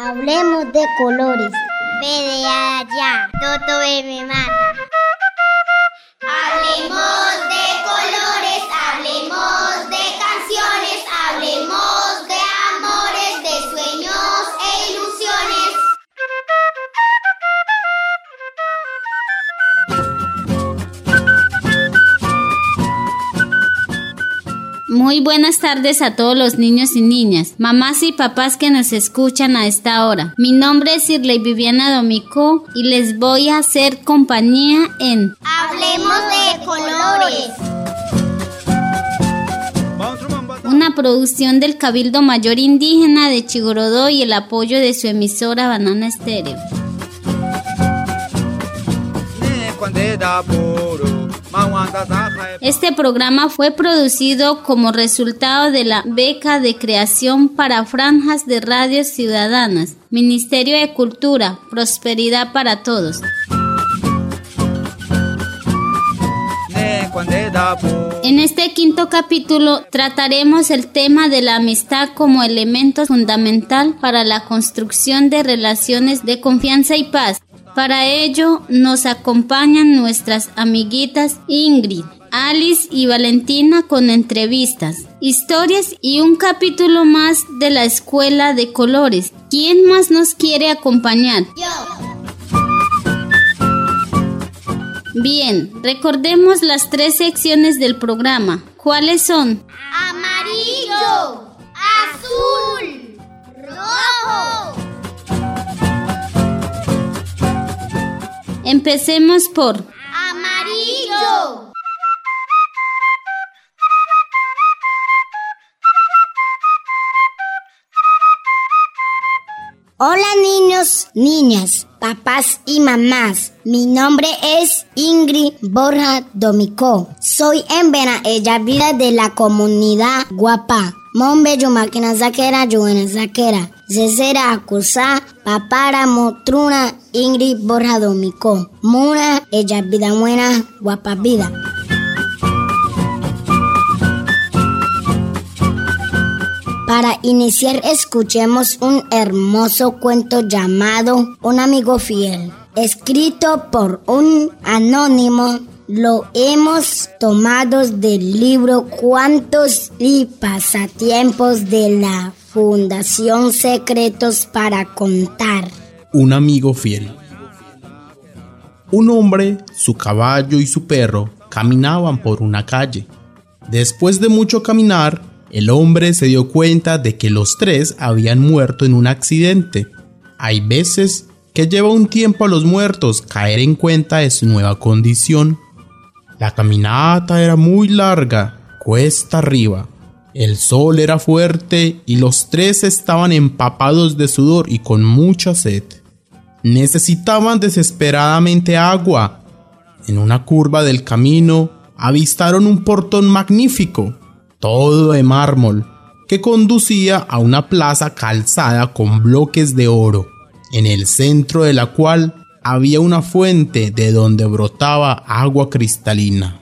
Hablemos de colores. Ve de allá, Toto me mata. Hablemos de colores, hablemos de canciones, hablemos de amores, de sueños e ilusiones. Muy buenas tardes a todos los niños y niñas, mamás y papás que nos escuchan a esta hora. Mi nombre es Irley Viviana Domicó y les voy a hacer compañía en Hablemos de colores. Una producción del Cabildo Mayor Indígena de Chigorodó y el apoyo de su emisora Banana Estéreo. Este programa fue producido como resultado de la Beca de Creación para Franjas de Radios Ciudadanas, Ministerio de Cultura, Prosperidad para Todos. En este quinto capítulo trataremos el tema de la amistad como elemento fundamental para la construcción de relaciones de confianza y paz. Para ello nos acompañan nuestras amiguitas Ingrid, Alice y Valentina con entrevistas, historias y un capítulo más de la Escuela de Colores. ¿Quién más nos quiere acompañar? Yo. Bien, recordemos las 3 secciones del programa. ¿Cuáles son? Amarillo, azul, rojo. Empecemos por Amarillo. Hola niños, niñas, papás y mamás. Mi nombre es Ingrid Borja Domicó. Soy embena ella vida de la comunidad Guapa. Mombe Yumakina Zakera, Yuena Zakera. Zezera Acusa, Papara Motruna, Ingrid Borja Domicó. Muna ella vida buena, Guapa vida. Para iniciar, escuchemos un hermoso cuento llamado Un amigo fiel, escrito por un anónimo. Lo hemos tomado del libro Cuentos y pasatiempos de la Fundación Secretos para Contar. Un amigo fiel. Un hombre, su caballo y su perro caminaban por una calle. Después de mucho caminar, el hombre se dio cuenta de que los 3 habían muerto en un accidente. Hay veces que lleva un tiempo a los muertos caer en cuenta de su nueva condición. La caminata era muy larga, cuesta arriba. El sol era fuerte y los 3 estaban empapados de sudor y con mucha sed. Necesitaban desesperadamente agua. En una curva del camino avistaron un portón magnífico, todo de mármol, que conducía a una plaza calzada con bloques de oro, en el centro de la cual había una fuente de donde brotaba agua cristalina.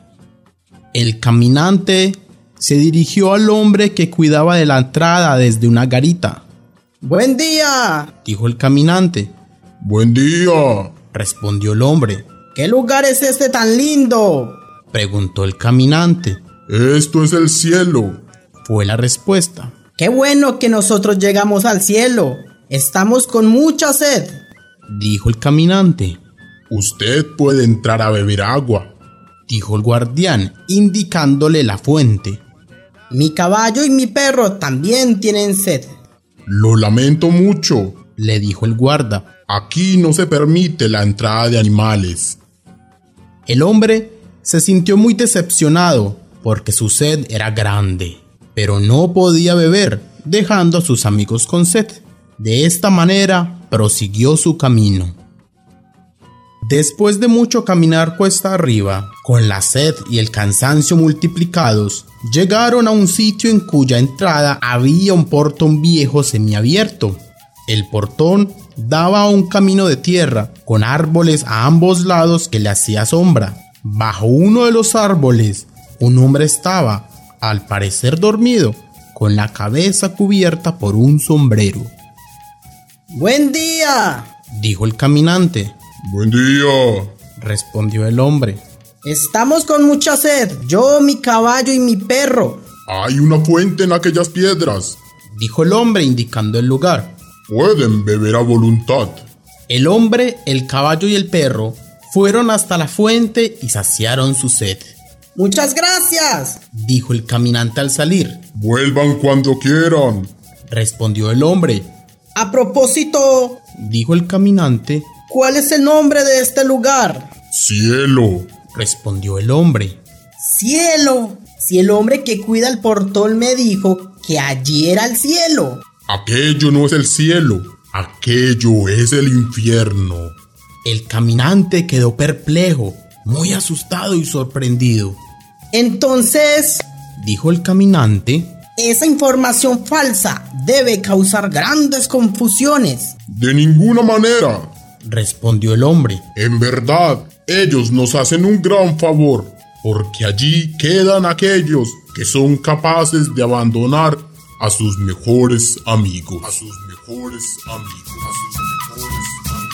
El caminante se dirigió al hombre que cuidaba de la entrada desde una garita. ¡Buen día!, dijo el caminante. ¡Buen día!, respondió el hombre. ¿Qué lugar es este tan lindo?, preguntó el caminante. Esto es el cielo, fue la respuesta. ¡Qué bueno que nosotros llegamos al cielo! Estamos con mucha sed, dijo el caminante. Usted puede entrar a beber agua, dijo el guardián, indicándole la fuente. Mi caballo y mi perro también tienen sed. Lo lamento mucho, le dijo el guarda. Aquí no se permite la entrada de animales. El hombre se sintió muy decepcionado porque su sed era grande, pero no podía beber, dejando a sus amigos con sed. De esta manera prosiguió su camino. Después de mucho caminar cuesta arriba, con la sed y el cansancio multiplicados, llegaron a un sitio en cuya entrada había un portón viejo semiabierto. El portón daba a un camino de tierra, con árboles a ambos lados que le hacía sombra. Bajo uno de los árboles, un hombre estaba, al parecer dormido, con la cabeza cubierta por un sombrero. Buen día, dijo el caminante. Buen día, respondió el hombre. Estamos con mucha sed, yo, mi caballo y mi perro. hay una fuente en aquellas piedras. Dijo el hombre indicando el lugar. Pueden beber a voluntad. El hombre, el caballo y el perro fueron hasta la fuente y saciaron su sed. Muchas gracias, dijo el caminante al salir. Vuelvan cuando quieran, respondió el hombre. A propósito, dijo el caminante. ¿Cuál es el nombre de este lugar? Cielo, respondió el hombre. Cielo. Si el hombre que cuida el portón me dijo que allí era el cielo. aquello no es el cielo, aquello es el infierno. El caminante quedó perplejo, muy asustado y sorprendido. Entonces, dijo el caminante, esa información falsa debe causar grandes confusiones. De ninguna manera, respondió el hombre. En verdad, ellos nos hacen un gran favor, porque allí quedan aquellos que son capaces de abandonar a sus mejores amigos. A sus mejores amigos. A sus mejores amigos.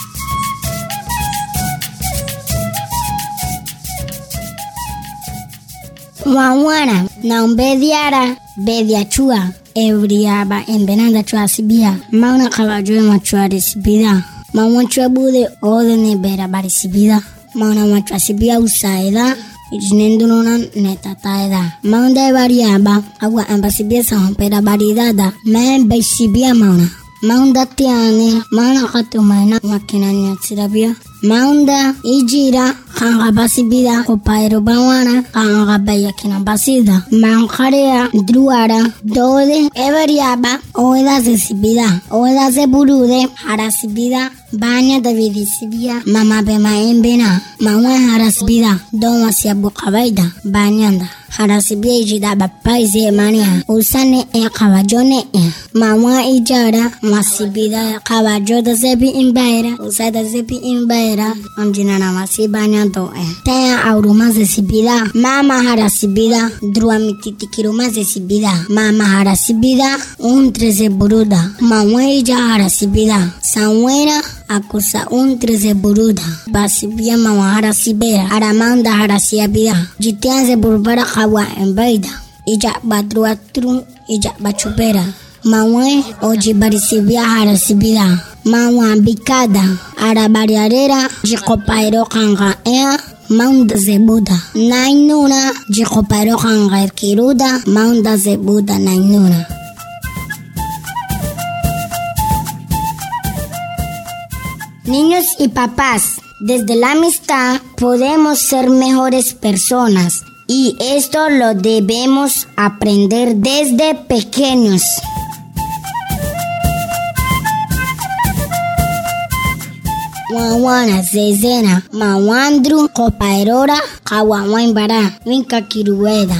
Wawana, na umbediara, bediachua, ebriaba, embenanda chua sibia, mauna caballo machua de sibida, maunachua bude odene bera barisibida, mauna machua sibia usaida, ijnendununa netataida, maunda variaba, agua ambasibia sahompera baridada, men beisibia mauna. Maunda tiane, mauna katumana, makina nyatsirabia. Maunda ijira, kanga basibida, kopairo bawana, kanga baya kina basida. Mankarea, druara, dode, everiaba, oeda zesibida, oeda zeburude, harasibida, banya davidisibia, mama bema embena, mawa harasibida, doma siabu kabaida, banyanda. Harasibia ijida bapaize mania, usane kabajone mawa ijara, masibida kabajo da zebi imbaira, usada zebi imbaira, amjina na masibanya do Taya auruma zesibida, mama harasibida, drua mititikiruma zesibida, mama harasibida, treze buruda, mawa ija harasibida, sanwera, akusa treze buruda, basibia mama harasibera, aramanda harasiabida, jitianze burbara kawa embaida, ija badruatru, ija bachupera, mawe oji barisibia harasibida, mawa bikada, arabariarera, jikopairo kanga Maunda zebuda, nainuna, jikopairo kanga erkiruda, maunda zebuda nainuna. Niños y papás, desde la amistad podemos ser mejores personas y esto lo debemos aprender desde pequeños. Wawana zezena, mawandru, copairora, kawawainbara, vinca kirueda.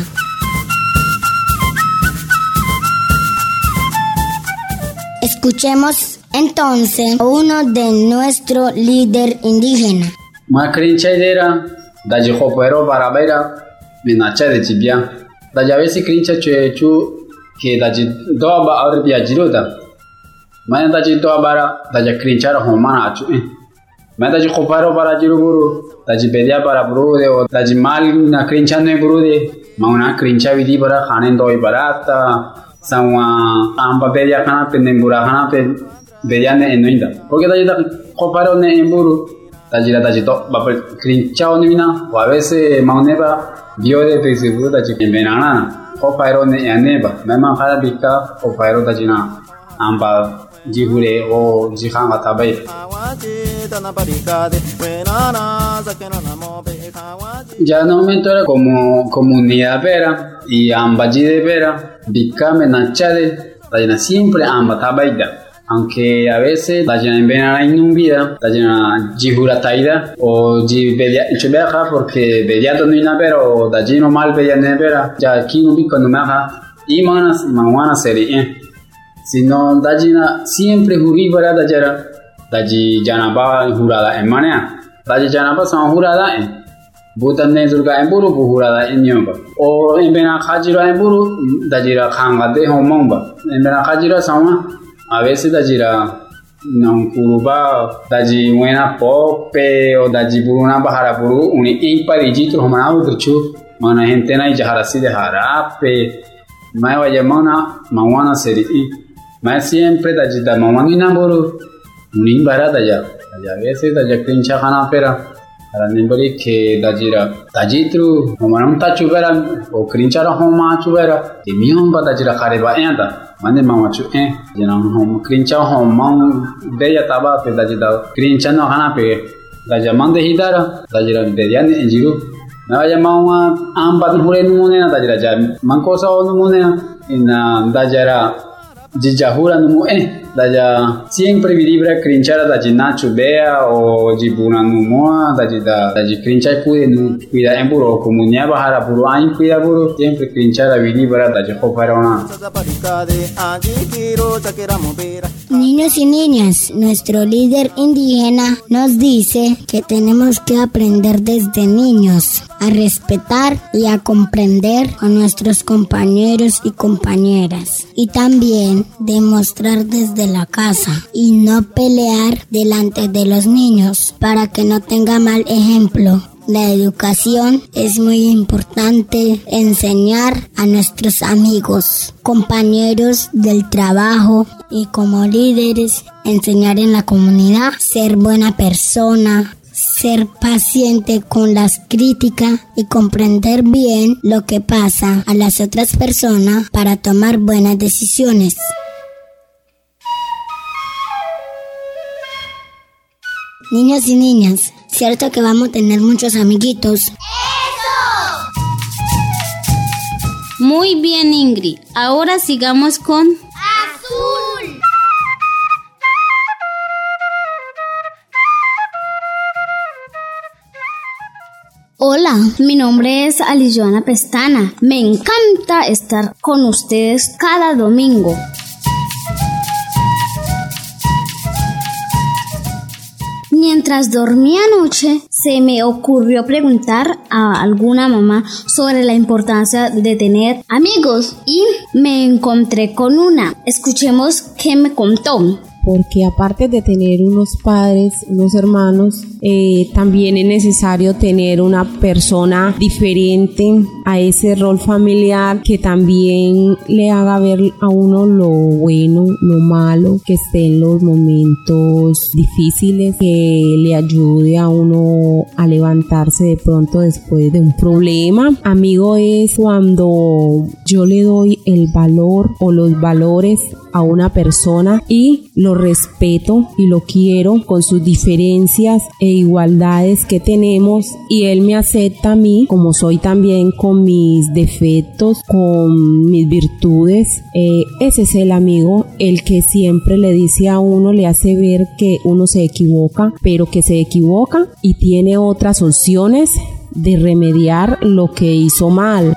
Escuchemos entonces a uno de nuestro líder indígena. Macrinchaidera, daji copairo barabera, minacha de tibia. Dajavesi crincha chuechu, que daji doba auribia giruda. Maya daji dobara, daja crinchara homana achu. Daji copairo para giruburu, daji bedia para brude, o daji mal na crinchane brude, mauna crincha vidi para hanen doi barata, sawa amba bedia kana penembura kana pen bedia ne enoinda. Porque daji copairo ne emburu, daji to babel crinchao nina, o a veces mauneba bio de pesiburu daji benana, copairo ne aneba, mema kada bika copairo daji na amba jihule o jihanga tabai. Ya no me entra como comunidad vera y amba de vera, bicame nachade, la siempre amba tabaida. Aunque a veces la llena en venana inunvida, la llena jihura taida o jibelia chubeja porque beliato no ina vera o da jino mal belia nevera, ya aquí no bico no meja y manas mawana serie. Sino dajina siempre juribara dajara daji janaba jurada en manea daji janaba san jurada en butan ne durga en buru jurada en nyoba o en bena khajira en buru dajira khanga de homomba en bena khajira sama a veces dajira non kuruba daji wena pope o daji buruna bahara buru uni impari jitro homana udruchu mana gente na jahara si de harape mai vaya mana mawana seri mai siempre daji da mamangina buru uni bara daja veces daja krincha khana pera ara nimbari ke dajitru homana tachu vera o krincha ra homa chuvera ke mion ba dajira khareba enda mane mama chu jena hom krincha hom deya taba pe dajida krincha no hana pe daja mande hidara dajira deya ne enjiru na vaya mama amba hure numone na dajira jam mankosa numone ina dajara jijahura numone daja siempre vibra krinchara daji nachu bea o jibuna numoa daji krincha cuida en buro comunia bahara buro ain cuida buro siempre krinchara vibra daji hoparona. Niños y niñas, nuestro líder indígena nos dice que tenemos que aprender desde niños a respetar y a comprender a nuestros compañeros y compañeras, y también demostrar desde la casa y no pelear delante de los niños para que no tenga mal ejemplo. La educación es muy importante, enseñar a nuestros amigos, compañeros del trabajo y como líderes, enseñar en la comunidad, ser buena persona, ser paciente con las críticas y comprender bien lo que pasa a las otras personas para tomar buenas decisiones. Niños y niñas, cierto que vamos a tener muchos amiguitos. Muy bien, Ingrid. Ahora sigamos con Azul. Hola, mi nombre es Alijoana Pestana. Me encanta estar con ustedes cada domingo. Mientras dormía anoche, se me ocurrió preguntar a alguna mamá sobre la importancia de tener amigos y me encontré con una. Escuchemos qué me contó. Porque aparte de tener unos padres, unos hermanos, también es necesario tener una persona diferente a ese rol familiar que también le haga ver a uno lo bueno, lo malo, que esté en los momentos difíciles, que le ayude a uno a levantarse de pronto después de un problema. Amigo es cuando yo le doy el valor o los valores a una persona y lo respeto y lo quiero con sus diferencias e igualdades que tenemos, y él me acepta a mí como soy también, con mis defectos, con mis virtudes. Ese es el amigo, el que siempre le dice a uno, le hace ver que uno se equivoca, pero que se equivoca y tiene otras opciones de remediar lo que hizo mal.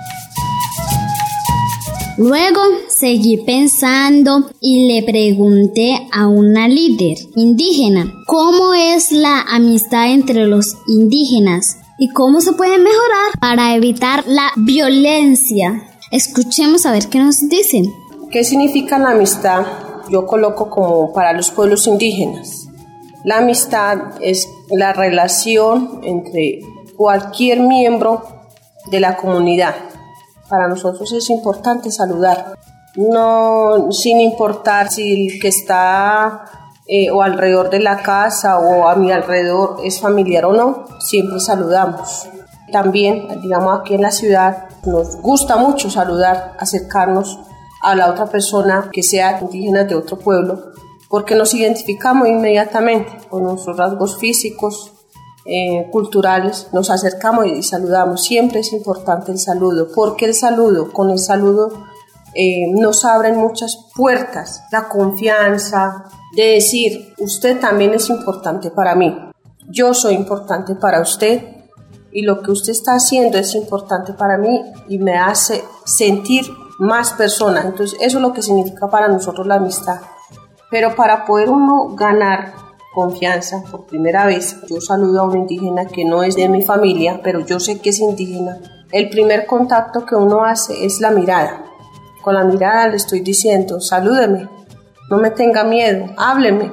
Luego seguí pensando y le pregunté a una líder indígena cómo es la amistad entre los indígenas y cómo se puede mejorar para evitar la violencia. Escuchemos a ver qué nos dicen. ¿Qué significa la amistad? Yo coloco como para los pueblos indígenas. La amistad es la relación entre cualquier miembro de la comunidad. Para nosotros es importante saludar, no sin importar si el que está o alrededor de la casa o a mi alrededor es familiar o no, siempre saludamos. También, digamos, aquí en la ciudad nos gusta mucho saludar, acercarnos a la otra persona que sea indígena de otro pueblo, porque nos identificamos inmediatamente con nuestros rasgos físicos, culturales, nos acercamos y saludamos. Siempre es importante el saludo, porque con el saludo nos abren muchas puertas, la confianza de decir, usted también es importante para mí, yo soy importante para usted y lo que usted está haciendo es importante para mí y me hace sentir más persona. Entonces eso es lo que significa para nosotros la amistad. Pero para poder uno ganar confianza, por primera vez yo saludo a un indígena que no es de mi familia, pero yo sé que es indígena. El primer contacto que uno hace es la mirada. Con la mirada le estoy diciendo, salúdeme, no me tenga miedo, hábleme.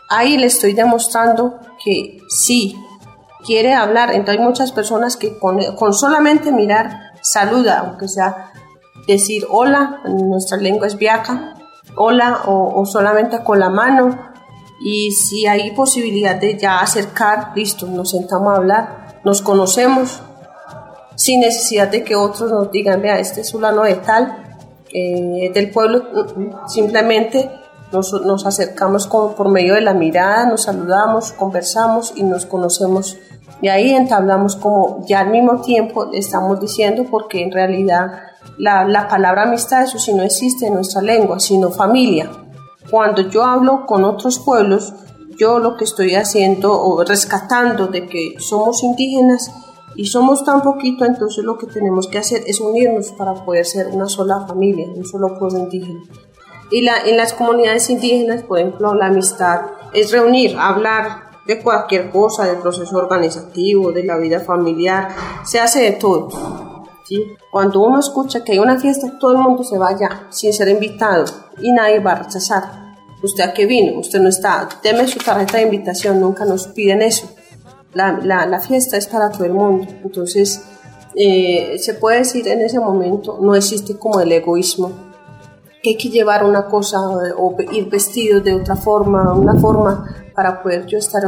ahí le estoy demostrando que sí, quiere hablar. Entonces hay muchas personas que con solamente mirar saluda, aunque sea decir hola, en nuestra lengua es viaca, hola, o solamente con la mano. Y si hay posibilidad de ya acercar, listo, nos sentamos a hablar, nos conocemos, sin necesidad de que otros nos digan, vea, este es fulano de tal, del pueblo. Simplemente nos acercamos por medio de la mirada, nos saludamos, conversamos y nos conocemos. Y ahí entablamos como ya al mismo tiempo estamos diciendo, porque en realidad la palabra amistad, eso sí no existe en nuestra lengua, sino familia. Cuando yo hablo con otros pueblos, yo lo que estoy haciendo o rescatando de que somos indígenas y somos tan poquito, entonces lo que tenemos que hacer es unirnos para poder ser una sola familia, un solo pueblo indígena. Y en las comunidades indígenas, por ejemplo, la amistad es reunir, hablar de cualquier cosa, del proceso organizativo, de la vida familiar, se hace de todo, ¿sí? Cuando uno escucha que hay una fiesta, todo el mundo se va allá sin ser invitado y nadie va a rechazar. ¿Usted a qué vino? Usted no está, deme su tarjeta de invitación, nunca nos piden eso. La fiesta es para todo el mundo. Entonces se puede decir en ese momento, no existe como el egoísmo, que hay que llevar una cosa o ir vestido de otra forma, una forma para poder yo estar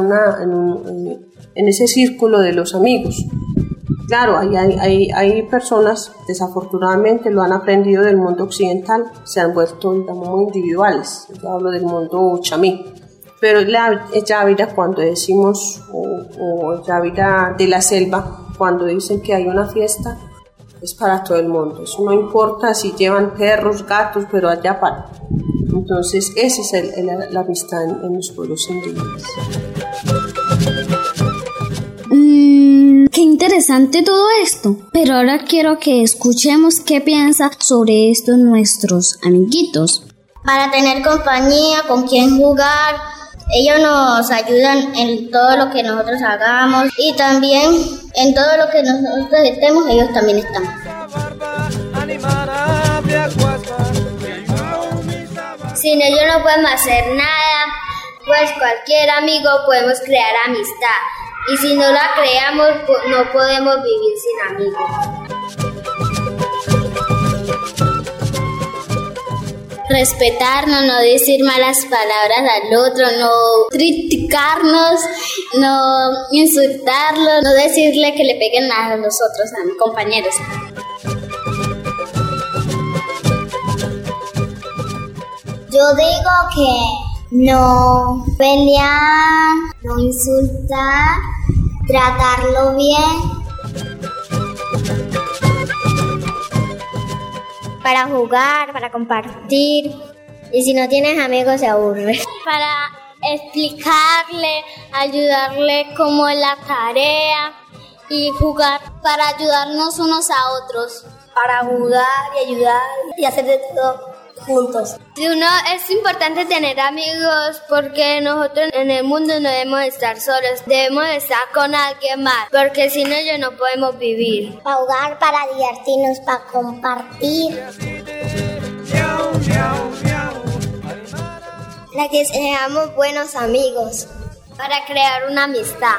en ese círculo de los amigos. Claro, hay personas, desafortunadamente lo han aprendido del mundo occidental, se han vuelto, digamos, muy individuales. Yo hablo del mundo chamí. Pero la Yavira, cuando decimos, o Yavira de la selva, cuando dicen que hay una fiesta, es para todo el mundo. Eso no importa si llevan perros, gatos, pero allá para. Entonces, esa es la amistad en los pueblos indígenas. Qué interesante todo esto, pero ahora quiero que escuchemos qué piensa sobre esto nuestros amiguitos. Para tener compañía, con quien jugar, ellos nos ayudan en todo lo que nosotros hagamos y también en todo lo que nosotros estemos, ellos también están. Sin ellos no podemos hacer nada, pues cualquier amigo podemos crear amistad. Y si no la creamos, no podemos vivir sin amigos. Respetarnos, no decir malas palabras al otro, no criticarnos, no insultarlo, no decirle que le peguen a nosotros, a mis compañeros. Yo digo que no pelear, no insultar, tratarlo bien. Para jugar, para compartir. Y si no tienes amigos, se aburre. Para explicarle, ayudarle como en la tarea y jugar para ayudarnos unos a otros. Para jugar y ayudar y hacer de todo juntos. Es importante tener amigos porque nosotros en el mundo no debemos estar solos, debemos estar con alguien más, porque si no, no podemos vivir. Para jugar, para divertirnos, para compartir. Para que seamos buenos amigos. Para crear una amistad.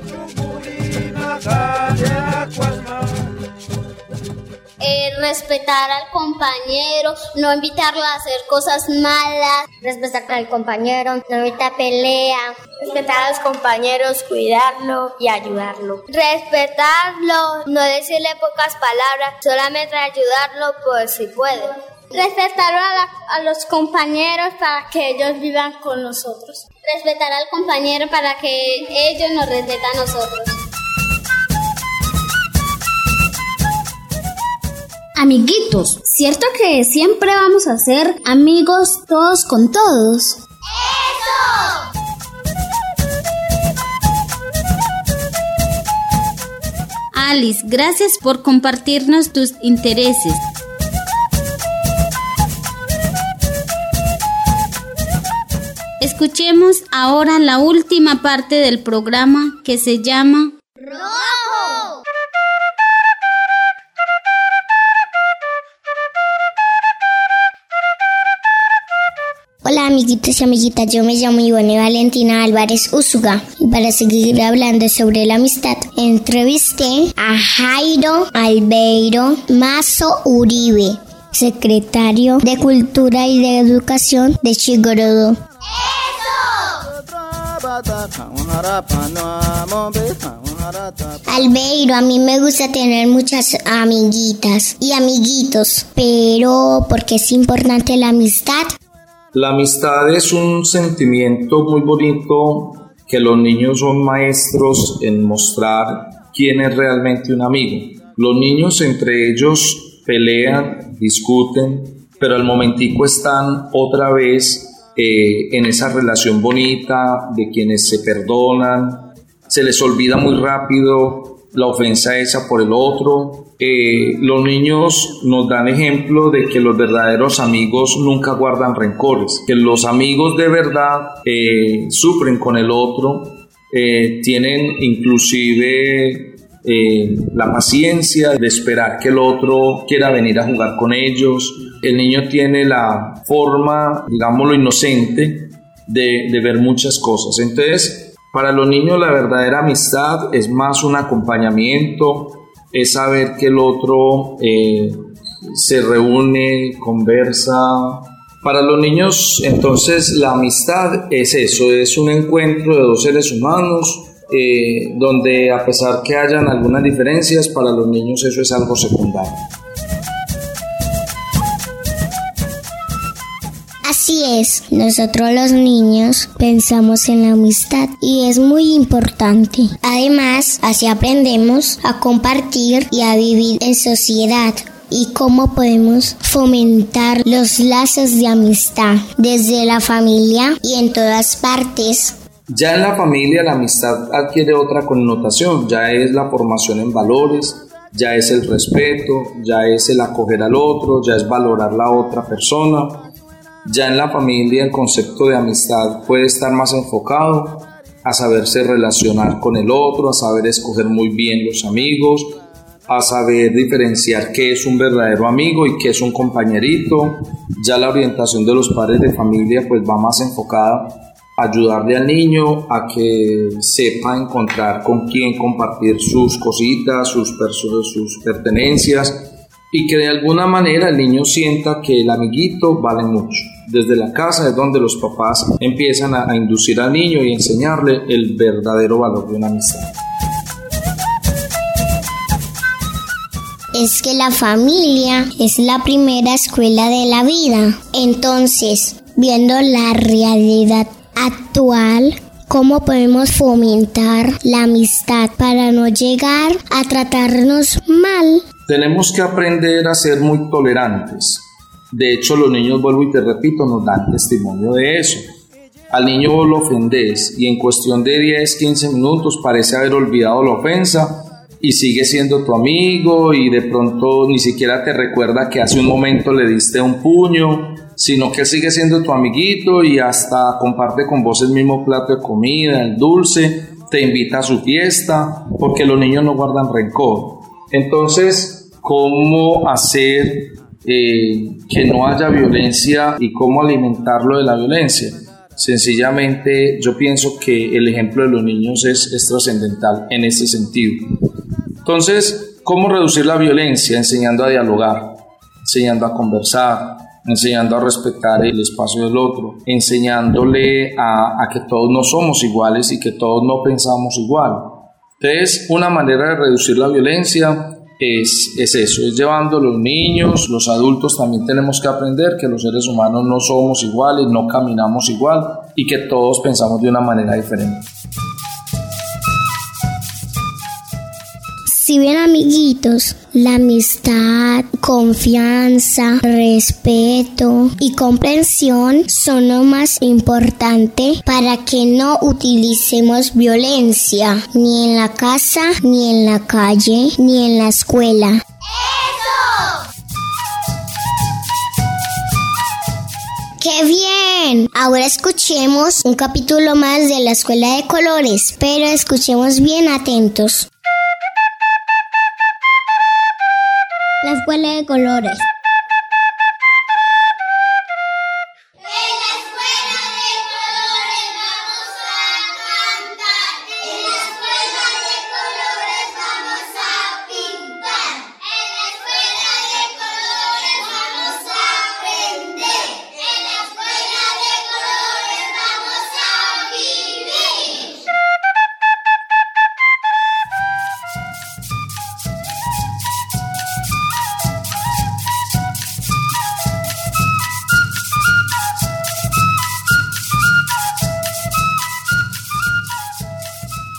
Respetar al compañero, no invitarlo a hacer cosas malas. Respetar al compañero, no evitar pelea. Respetar a los compañeros, cuidarlo y ayudarlo. Respetarlo, no decirle pocas palabras, solamente ayudarlo por si puede. Respetar a los compañeros para que ellos vivan con nosotros. Respetar al compañero para que ellos nos respeten a nosotros. Amiguitos, ¿cierto que siempre vamos a ser amigos todos con todos? ¡Eso! Alice, gracias por compartirnos tus intereses. Escuchemos ahora la última parte del programa que se llama ¡Rojo! Hola amiguitos y amiguitas, yo me llamo Ivonne Valentina Álvarez Úsuga y para seguir hablando sobre la amistad, entrevisté a Jairo Albeiro Mazo Uribe, secretario de Cultura y de Educación de Chigorodo. Albeiro, a mí me gusta tener muchas amiguitas y amiguitos, pero ¿por qué es importante la amistad? La amistad es un sentimiento muy bonito que los niños son maestros en mostrar quién es realmente un amigo. Los niños entre ellos pelean, discuten, pero al momentico están otra vez en esa relación bonita de quienes se perdonan, se les olvida muy rápido la ofensa hecha por el otro. Los niños nos dan ejemplo de que los verdaderos amigos nunca guardan rencores, que los amigos de verdad sufren con el otro, tienen inclusive la paciencia de esperar que el otro quiera venir a jugar con ellos. El niño tiene la forma, digámoslo, inocente de ver muchas cosas. Entonces, para los niños la verdadera amistad es más un acompañamiento, es saber que el otro se reúne, conversa. Para los niños, entonces, la amistad es eso, es un encuentro de dos seres humanos, donde a pesar que hayan algunas diferencias, para los niños eso es algo secundario. Así es, nosotros los niños pensamos en la amistad y es muy importante. Además, así aprendemos a compartir y a vivir en sociedad. ¿Y cómo podemos fomentar los lazos de amistad desde la familia y en todas partes? Ya en la familia la amistad adquiere otra connotación, ya es la formación en valores, ya es el respeto, ya es el acoger al otro, ya es valorar la otra persona. Ya en la familia el concepto de amistad puede estar más enfocado a saberse relacionar con el otro, a saber escoger muy bien los amigos, a saber diferenciar qué es un verdadero amigo y qué es un compañerito. Ya la orientación de los padres de familia pues va más enfocada a ayudarle al niño a que sepa encontrar con quién compartir sus cositas, sus pertenencias, y que de alguna manera el niño sienta que el amiguito vale mucho. Desde la casa es donde los papás empiezan a inducir al niño y enseñarle el verdadero valor de una amistad. Es que la familia es la primera escuela de la vida. Entonces, viendo la realidad actual, ¿cómo podemos fomentar la amistad para no llegar a tratarnos mal? Tenemos que aprender a ser muy tolerantes. De hecho, los niños, vuelvo y te repito, nos dan testimonio de eso. Al niño vos lo ofendés y en cuestión de 10, 15 minutos parece haber olvidado la ofensa y sigue siendo tu amigo y de pronto ni siquiera te recuerda que hace un momento le diste un puño, sino que sigue siendo tu amiguito y hasta comparte con vos el mismo plato de comida, el dulce, te invita a su fiesta, porque los niños no guardan rencor. Entonces, ¿cómo hacer que no haya violencia y cómo alimentarlo de la violencia? Sencillamente, yo pienso que el ejemplo de los niños es trascendental en ese sentido. Entonces, ¿cómo reducir la violencia? Enseñando a dialogar, enseñando a conversar, enseñando a respetar el espacio del otro, enseñándole a que todos no somos iguales y que todos no pensamos igual. Entonces, una manera de reducir la violencia es eso, es llevando a los niños, los adultos también tenemos que aprender que los seres humanos no somos iguales, no caminamos igual y que todos pensamos de una manera diferente. Si bien, amiguitos, la amistad, confianza, respeto y comprensión son lo más importante para que no utilicemos violencia, ni en la casa, ni en la calle, ni en la escuela. ¡Eso! ¡Qué bien! Ahora escuchemos un capítulo más de la Escuela de Colores, pero escuchemos bien atentos. La Escuela de Colores. En la Escuela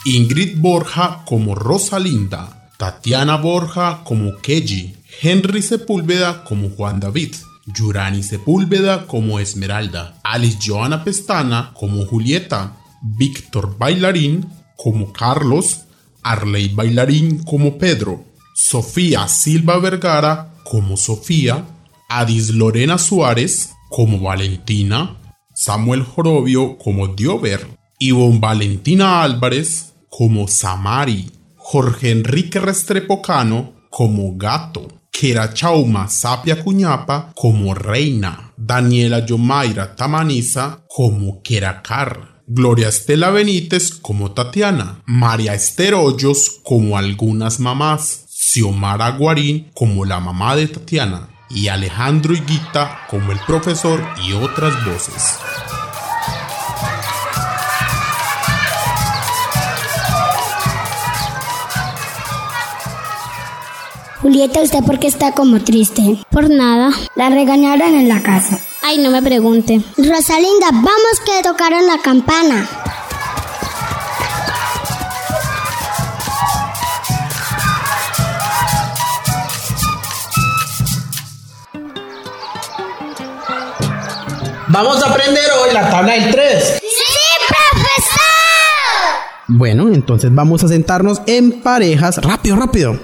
Ingrid Borja como Rosalinda, Tatiana Borja como Keji, Henry Sepúlveda como Juan David, Yurani Sepúlveda como Esmeralda, Alice Joana Pestana como Julieta, Víctor Bailarín como Carlos, Arley Bailarín como Pedro, Sofía Silva Vergara como Sofía, Adis Lorena Suárez como Valentina, Samuel Jorobio como Diover, Ivonne Valentina Álvarez como Samari, Jorge Enrique Restrepo Cano como Gato, Kera Chauma Sapia Cuñapa como Reina, Daniela Yomaira Tamaniza como Keracar, Gloria Estela Benítez como Tatiana, María Esther Hoyos como Algunas Mamás, Xiomara Guarín como la mamá de Tatiana y Alejandro Higuita como el profesor y otras voces. Julieta, ¿usted por qué está como triste? Por nada. La regañaron en la casa. Ay, no me pregunte. Rosalinda, vamos que tocaron la campana. Vamos a aprender hoy la tabla del 3. ¡Sí, profesor! Bueno, entonces vamos a sentarnos en parejas. ¡Rápido, rápido!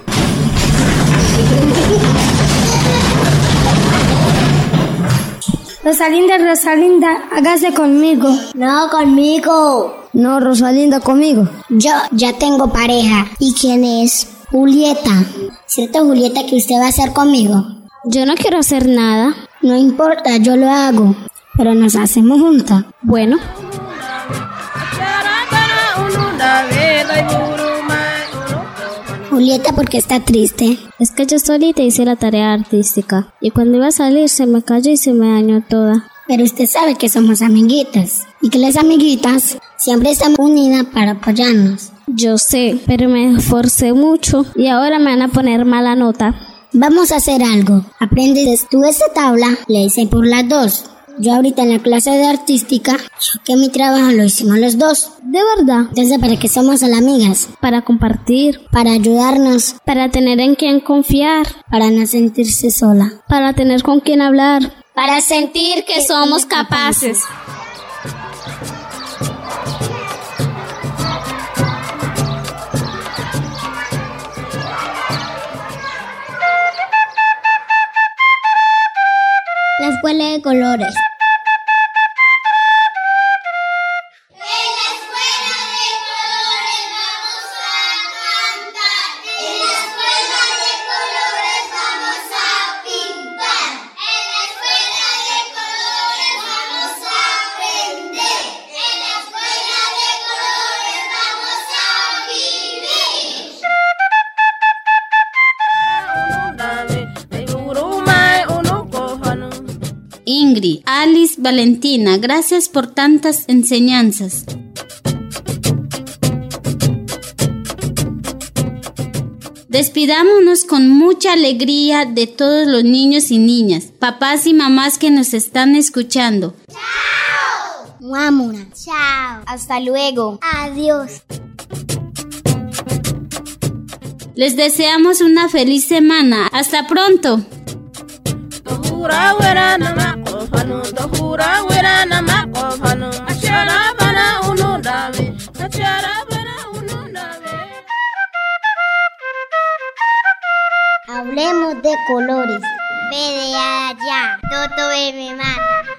Rosalinda, hágase conmigo. No, conmigo. No, Rosalinda, conmigo. Yo ya tengo pareja. ¿Y quién es? Julieta. ¿Cierto, Julieta, que usted va a hacer conmigo? Yo no quiero hacer nada. No importa, yo lo hago. Pero nos hacemos juntas. Bueno. Julieta, ¿por qué está triste? Es que yo solita hice la tarea artística. Y cuando iba a salir se me cayó y se me dañó toda. Pero usted sabe que somos amiguitas. Y que las amiguitas siempre estamos unidas para apoyarnos. Yo sé, pero me esforcé mucho y ahora me van a poner mala nota. Vamos a hacer algo. Aprendes tú esta tabla, le hice por las dos. Yo ahorita en la clase de artística, que mi trabajo lo hicimos los dos. ¿De verdad? Entonces, ¿para qué somos amigas? Para compartir. Para ayudarnos. Para tener en quien confiar. Para no sentirse sola. Para tener con quien hablar. Para sentir que somos capaces. La escuela de colores. Ingrid, Alice, Valentina, gracias por tantas enseñanzas. Despidámonos con mucha alegría de todos los niños y niñas, papás y mamás que nos están escuchando. ¡Chao! Muamura. Chao. Hasta luego. Adiós. Les deseamos una feliz semana. ¡Hasta pronto! Hablemos de colores. Ve de allá. Toto me mata.